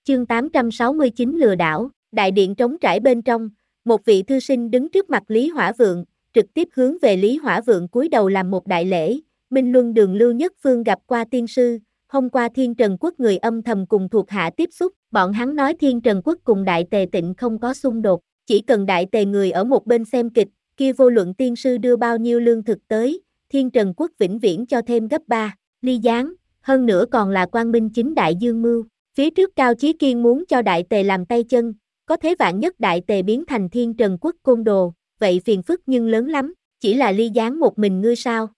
Chương 869 lừa đảo, đại điện trống trải bên trong, một vị thư sinh đứng trước mặt Lý Hỏa Vượng, trực tiếp hướng về Lý Hỏa Vượng cúi đầu làm một đại lễ. Minh Luân Đường Lưu Nhất Phương gặp qua tiên sư, hôm qua Thiên Trần Quốc người âm thầm cùng thuộc hạ tiếp xúc, bọn hắn nói Thiên Trần Quốc cùng Đại Tề Tịnh không có xung đột, chỉ cần Đại Tề người ở một bên xem kịch, kia vô luận tiên sư đưa bao nhiêu lương thực tới, Thiên Trần Quốc vĩnh viễn cho thêm gấp 3, ly gián, hơn nữa còn là quang minh chính đại dương mưu. Phía trước Cao Chí Kiên muốn cho Đại Tề làm tay chân, có thế vạn nhất Đại Tề biến thành Thiên Trần Quốc côn đồ, vậy phiền phức nhưng lớn lắm, chỉ là ly gián một mình ngươi sao?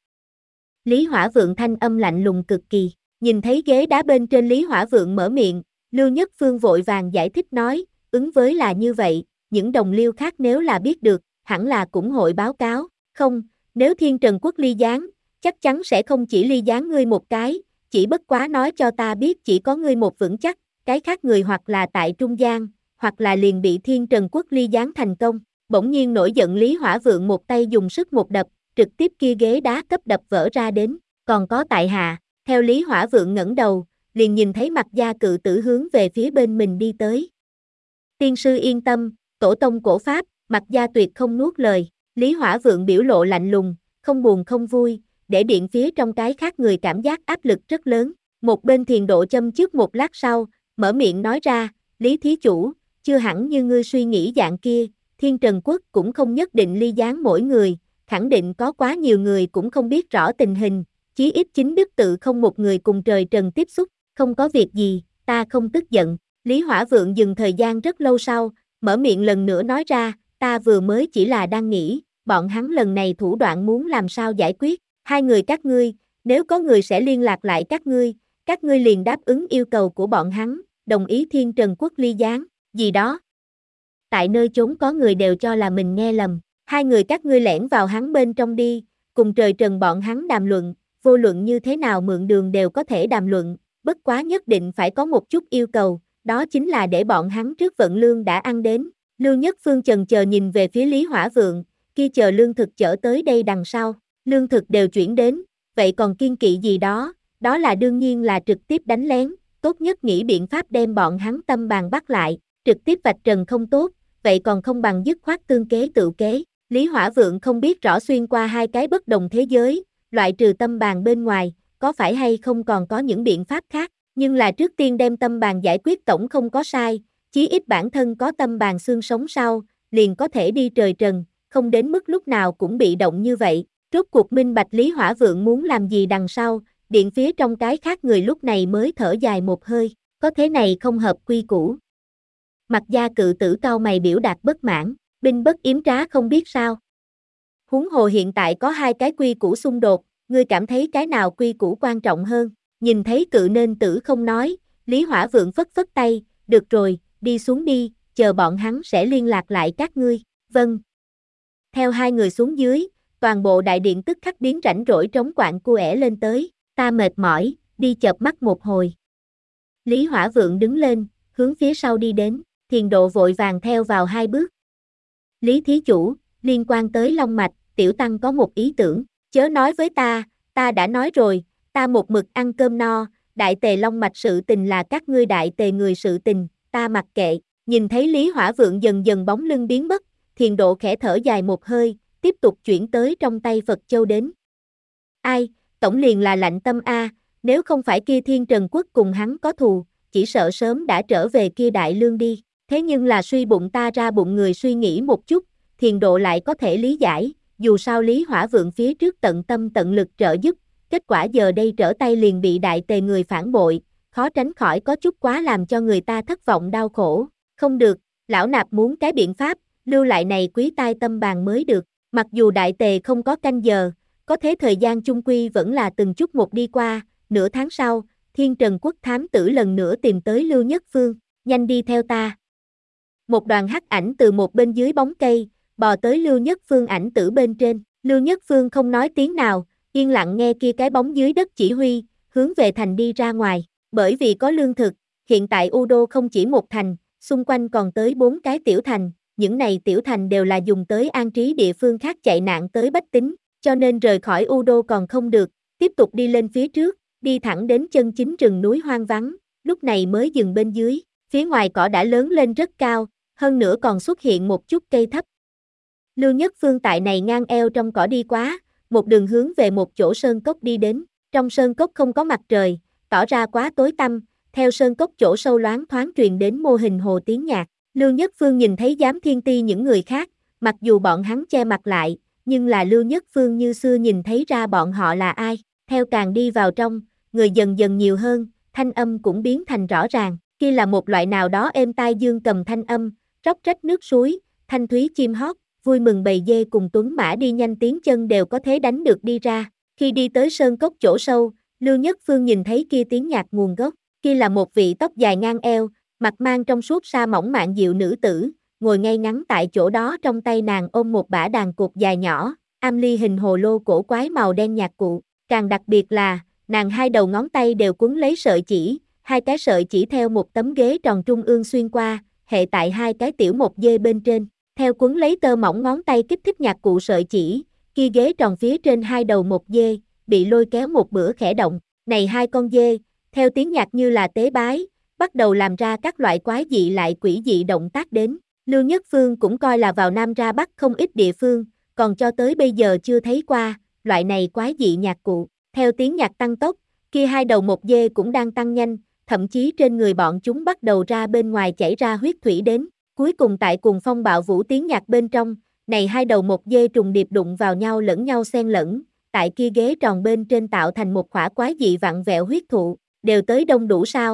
Lý Hỏa Vượng thanh âm lạnh lùng cực kỳ, nhìn thấy ghế đá bên trên Lý Hỏa Vượng mở miệng, Lưu Nhất Phương vội vàng giải thích nói, ứng với là như vậy, những đồng liêu khác nếu là biết được, hẳn là cũng hội báo cáo, không, nếu Thiên Trần Quốc ly gián, chắc chắn sẽ không chỉ ly gián ngươi một cái, chỉ bất quá nói cho ta biết chỉ có ngươi một vững chắc, cái khác người hoặc là tại trung gian, hoặc là liền bị Thiên Trần Quốc ly gián thành công. Bỗng nhiên nổi giận Lý Hỏa Vượng một tay dùng sức một đập, trực tiếp kia ghế đá cấp đập vỡ ra đến, còn có tại hạ, theo Lý Hỏa Vượng ngẩng đầu, liền nhìn thấy Mặc Gia cự tử hướng về phía bên mình đi tới. Tiên sư yên tâm, tổ tông cổ pháp, Mặc Gia tuyệt không nuốt lời, Lý Hỏa Vượng biểu lộ lạnh lùng, không buồn không vui, để điện phía trong cái khác người cảm giác áp lực rất lớn. Một bên Thiền Độ châm trước một lát sau, mở miệng nói ra, Lý thí chủ, chưa hẳn như ngươi suy nghĩ dạng kia, Thiên Trần Quốc cũng không nhất định ly gián mỗi người, khẳng định có quá nhiều người cũng không biết rõ tình hình, chí ít chính đức tự không một người cùng trời trần tiếp xúc, không có việc gì, ta không tức giận. Lý Hỏa Vượng dừng thời gian rất lâu sau, mở miệng lần nữa nói ra, ta vừa mới chỉ là đang nghĩ, bọn hắn lần này thủ đoạn muốn làm sao giải quyết, hai người các ngươi, nếu có người sẽ liên lạc lại các ngươi liền đáp ứng yêu cầu của bọn hắn, đồng ý Thiên Trần Quốc ly gián, gì đó. Tại nơi chốn có người đều cho là mình nghe lầm, hai người các ngươi lẻn vào hắn bên trong đi, cùng trời trần bọn hắn đàm luận, vô luận như thế nào mượn đường đều có thể đàm luận, bất quá nhất định phải có một chút yêu cầu, đó chính là để bọn hắn trước vận lương đã ăn đến. Lưu Nhất Phương chần chờ nhìn về phía Lý Hỏa Vượng, kia chờ lương thực chở tới đây đằng sau, lương thực đều chuyển đến, vậy còn kiên kỵ gì đó, đó là đương nhiên là trực tiếp đánh lén, tốt nhất nghĩ biện pháp đem bọn hắn tâm bàn bắt lại, trực tiếp vạch trần không tốt, vậy còn không bằng dứt khoát tương kế tự kế. Lý Hỏa Vượng không biết rõ xuyên qua hai cái bất đồng thế giới, loại trừ tâm bàn bên ngoài, có phải hay không còn có những biện pháp khác, nhưng là trước tiên đem tâm bàn giải quyết tổng không có sai, chí ít bản thân có tâm bàn xương sống sau, liền có thể đi trời trần, không đến mức lúc nào cũng bị động như vậy. Rốt cuộc minh bạch Lý Hỏa Vượng muốn làm gì đằng sau, điện phía trong cái khác người lúc này mới thở dài một hơi, có thế này không hợp quy củ. Mặc Gia cự tử cau mày biểu đạt bất mãn, binh bất yếm trá không biết sao. Huống hồ hiện tại có hai cái quy củ xung đột, ngươi cảm thấy cái nào quy củ quan trọng hơn, nhìn thấy cự nên tử không nói, Lý Hỏa Vượng phất phất tay, được rồi, đi xuống đi, chờ bọn hắn sẽ liên lạc lại các ngươi, vâng. Theo hai người xuống dưới, toàn bộ đại điện tức khắc biến rảnh rỗi trống quạng cu ẻ lên tới, ta mệt mỏi, đi chợp mắt một hồi. Lý Hỏa Vượng đứng lên, hướng phía sau đi đến, Thiền Độ vội vàng theo vào hai bước. Lý thí chủ, liên quan tới Long Mạch, tiểu tăng có một ý tưởng, chớ nói với ta đã nói rồi, ta một mực ăn cơm no, Đại Tề Long Mạch sự tình là các ngươi Đại Tề người sự tình, ta mặc kệ. Nhìn thấy Lý Hỏa Vượng dần dần bóng lưng biến mất, Thiền Độ khẽ thở dài một hơi, tiếp tục chuyển tới trong tay Phật Châu đến. Ai, tổng liền là lạnh tâm a, nếu không phải kia Thiên Trần Quốc cùng hắn có thù, chỉ sợ sớm đã trở về kia Đại Lương đi. Thế nhưng là suy bụng ta ra bụng người suy nghĩ một chút, Thiền Độ lại có thể lý giải, dù sao Lý Hỏa Vượng phía trước tận tâm tận lực trợ giúp, kết quả giờ đây trở tay liền bị Đại Tề người phản bội, khó tránh khỏi có chút quá làm cho người ta thất vọng đau khổ. Không được, lão nạp muốn cái biện pháp, lưu lại này quý tai tâm bàn mới được, mặc dù Đại Tề không có canh giờ, có thế thời gian chung quy vẫn là từng chút một đi qua, nửa tháng sau, Thiên Trần Quốc thám tử lần nữa tìm tới Lưu Nhất Phương, nhanh đi theo ta. Một đoàn hắc ảnh từ một bên dưới bóng cây, bò tới Lưu Nhất Phương ảnh tử bên trên, Lưu Nhất Phương không nói tiếng nào, yên lặng nghe kia cái bóng dưới đất chỉ huy, hướng về thành đi ra ngoài, bởi vì có lương thực, hiện tại U Đô không chỉ một thành, xung quanh còn tới 4 cái tiểu thành, những này tiểu thành đều là dùng tới an trí địa phương khác chạy nạn tới bách tính, cho nên rời khỏi U Đô còn không được, tiếp tục đi lên phía trước, đi thẳng đến chân chính rừng núi hoang vắng, lúc này mới dừng bên dưới. Phía ngoài cỏ đã lớn lên rất cao, hơn nữa còn xuất hiện một chút cây thấp. Lưu Nhất Phương tại này ngang eo trong cỏ đi quá, một đường hướng về một chỗ sơn cốc đi đến. Trong sơn cốc không có mặt trời, tỏ ra quá tối tăm, theo sơn cốc chỗ sâu loáng thoáng truyền đến mô hình hồ tiếng nhạc. Lưu Nhất Phương nhìn thấy Giám Thiên Ti những người khác, mặc dù bọn hắn che mặt lại, nhưng là Lưu Nhất Phương như xưa nhìn thấy ra bọn họ là ai. Theo càng đi vào trong, người dần dần nhiều hơn, thanh âm cũng biến thành rõ ràng. Kia là một loại nào đó êm tai dương cầm thanh âm, róc rách nước suối, thanh thúy chim hót, vui mừng bầy dê cùng tuấn mã đi nhanh tiếng chân đều có thể đánh được đi ra. Khi đi tới sơn cốc chỗ sâu, Lưu Nhất Phương nhìn thấy kia tiếng nhạc nguồn gốc, kia là một vị tóc dài ngang eo, mặt mang trong suốt sa mỏng mạn dịu nữ tử, ngồi ngay ngắn tại chỗ đó, trong tay nàng ôm một bả đàn cột dài nhỏ, am ly hình hồ lô cổ quái màu đen nhạc cụ, càng đặc biệt là, nàng hai đầu ngón tay đều quấn lấy sợi chỉ, hai cái sợi chỉ theo một tấm ghế tròn trung ương xuyên qua, hệ tại hai cái tiểu một dê bên trên, theo quấn lấy tơ mỏng ngón tay kích thích nhạc cụ sợi chỉ, kia ghế tròn phía trên hai đầu một dê, bị lôi kéo một bữa khẽ động, này hai con dê, theo tiếng nhạc như là tế bái, bắt đầu làm ra các loại quái dị lại quỷ dị động tác đến. Lưu Nhất Phương cũng coi là vào Nam ra Bắc không ít địa phương, còn cho tới bây giờ chưa thấy qua, loại này quái dị nhạc cụ. Theo tiếng nhạc tăng tốc, kia hai đầu một dê cũng đang tăng nhanh, thậm chí trên người bọn chúng bắt đầu ra bên ngoài chảy ra huyết thủy đến. Cuối cùng tại cuồng phong bạo vũ tiếng nhạc bên trong, này hai đầu một dê trùng điệp đụng vào nhau lẫn nhau xen lẫn, tại kia ghế tròn bên trên tạo thành một khỏa quái dị vặn vẹo huyết thụ, đều tới đông đủ sao.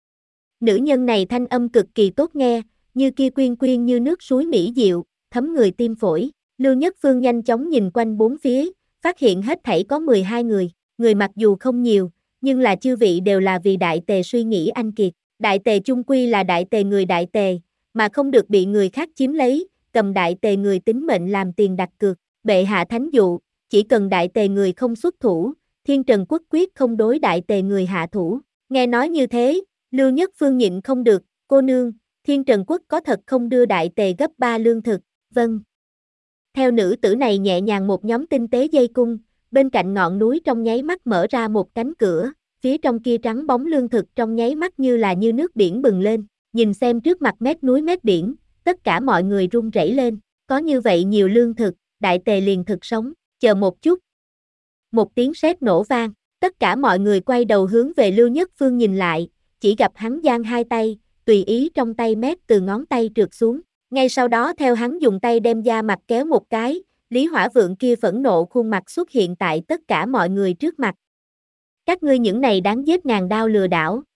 Nữ nhân này thanh âm cực kỳ tốt nghe, như kia quyên quyên như nước suối mỹ diệu, thấm người tim phổi. Lưu Nhất Phương nhanh chóng nhìn quanh bốn phía, phát hiện hết thảy có 12 người, người mặc dù không nhiều, nhưng là chư vị đều là vì Đại Tề suy nghĩ anh kiệt. Đại Tề chung quy là Đại Tề người Đại Tề, mà không được bị người khác chiếm lấy, cầm Đại Tề người tính mệnh làm tiền đặt cược. Bệ hạ thánh dụ, chỉ cần Đại Tề người không xuất thủ, Thiên Trần Quốc quyết không đối Đại Tề người hạ thủ. Nghe nói như thế, Lưu Nhất Phương nhịn không được, cô nương, Thiên Trần Quốc có thật không đưa Đại Tề gấp 3 lương thực? Vâng. Theo nữ tử này nhẹ nhàng một nhóm tinh tế dây cung, bên cạnh ngọn núi trong nháy mắt mở ra một cánh cửa, phía trong kia trắng bóng lương thực trong nháy mắt như là như nước biển bừng lên, nhìn xem trước mặt mét núi mét biển, tất cả mọi người run rẩy lên, có như vậy nhiều lương thực, Đại Tề liền thực sống, chờ một chút. Một tiếng sét nổ vang, tất cả mọi người quay đầu hướng về Lưu Nhất Phương nhìn lại, chỉ gặp hắn giang hai tay, tùy ý trong tay mét từ ngón tay trượt xuống. Ngay sau đó theo hắn dùng tay đem da mặt kéo một cái, Lý Hỏa Vượng kia phẫn nộ khuôn mặt xuất hiện tại tất cả mọi người trước mặt. Các ngươi những này đáng giết ngàn đao lừa đảo,